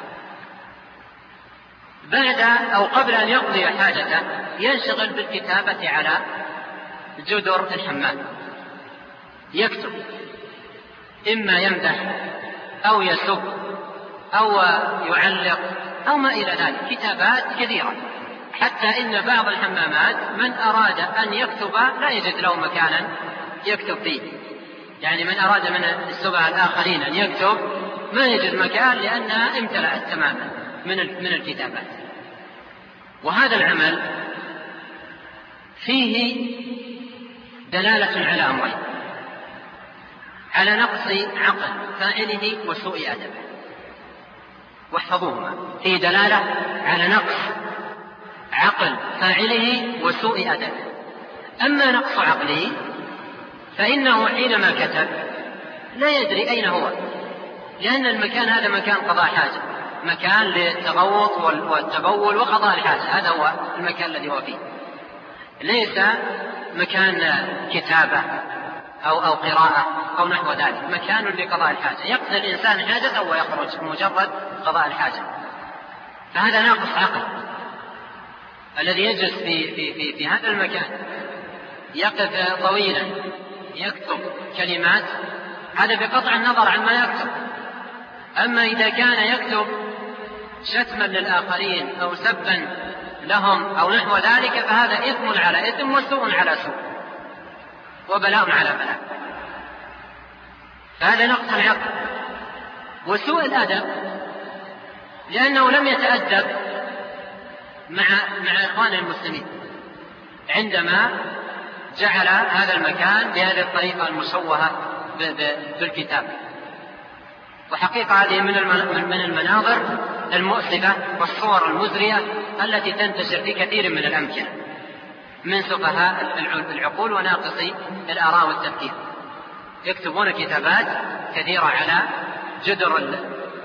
بعد أو قبل أن يقضي حاجته ينشغل بالكتابة على جدر الحمام يكتب إما يمدح أو يسب أو يعلق أو ما إلى ذلك كتابات كثيرة حتى إن بعض الحمامات من أراد أن يكتب لا يجد له مكانا يكتب فيه. يعني من أراد من السبع الآخرين أن يكتب ما يجد مكان لأنها امتلأت تماما من من الكتابات. وهذا العمل فيه دلالة على أمرين. على نقص عقل فاعله وسوء أدبه، واحفظوهما، فيه دلالة على نقص عقل فاعله وسوء أدبه. أما نقص عقله فإنه حينما كتب لا يدري أين هو، لأن المكان هذا مكان قضاء حاجة، مكان للتغوط والتبول وقضاء الحاجة، هذا هو المكان الذي هو فيه، ليس مكان كتابة أو, أو قراءة أو نحو ذلك، مكان لقضاء الحاجة، يقضي الإنسان حاجته ويخرج مجرد قضاء الحاجة. فهذا ناقص عقل الذي يجلس في, في, في, في هذا المكان يقف طويلا يكتب كلمات، هذا بقطع النظر عن ما يكتب. أما إذا كان يكتب شتما للآخرين أو سبا لهم أو نحو ذلك فهذا إثم على إثم وسوء على سوء وبلاء على بلاء، فهذا نقص العقل. وسوء الأدب لأنه لم يتأدب مع مع إخوان المسلمين عندما جعل هذا المكان بهذه الطريقة المشوهة بالكتاب. وحقيقة هذه من المناظر المؤسفة والصور المزرية التي تنتشر في كثير من الأمكنة من سفهاء العقول وناقصي الآراء والتفكير، يكتبون كتابات كثيرة على جدر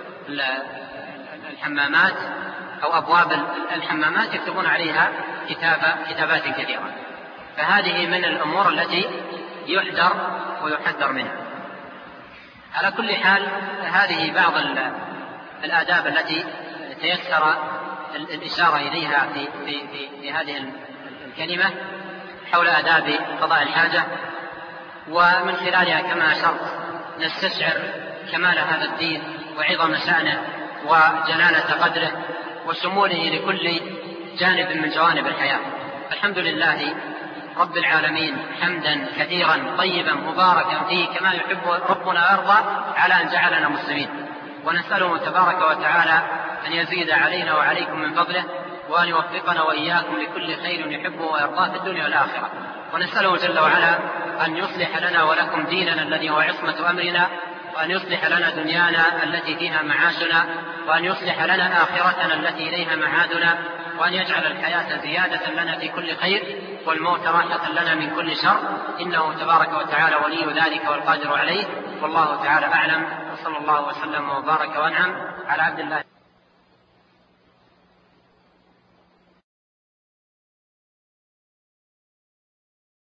الحمامات أو أبواب الحمامات، يكتبون عليها كتابة كتابات كثيرة. فهذه من الأمور التي يحذر ويحذر منها. على كل حال هذه بعض الآداب التي تيسر الإشارة إليها في, في, في, في هذه الكلمة حول آداب قضاء الحاجة، ومن خلالها كما أشرت نستشعر كمال هذا الدين وعظم شأنه وجلالة قدره وشموله لكل جانب من جوانب الحياة. الحمد لله رب العالمين حمدا كثيرا طيبا مباركا فيه كما يحب ربنا ويرضى على أن جعلنا مسلمين، ونسأله تبارك وتعالى أن يزيد علينا وعليكم من فضله، وأن يوفقنا وإياكم لكل خير يحبه ويرضاه في الدنيا والآخرة. ونسأله جل وعلا أن يصلح لنا ولكم ديننا الذي هو عصمة أمرنا، وأن يصلح لنا دنيانا التي فيها معاشنا، وأن يصلح لنا آخرتنا التي إليها معادنا، وأن يجعل الحياة زيادة لنا في كل خير والموت راحة لنا من كل شر، إنه تبارك وتعالى ولي ذلك والقادر عليه. والله تعالى أعلم، وصلى الله وسلم وبارك وأنعم على عبد الله.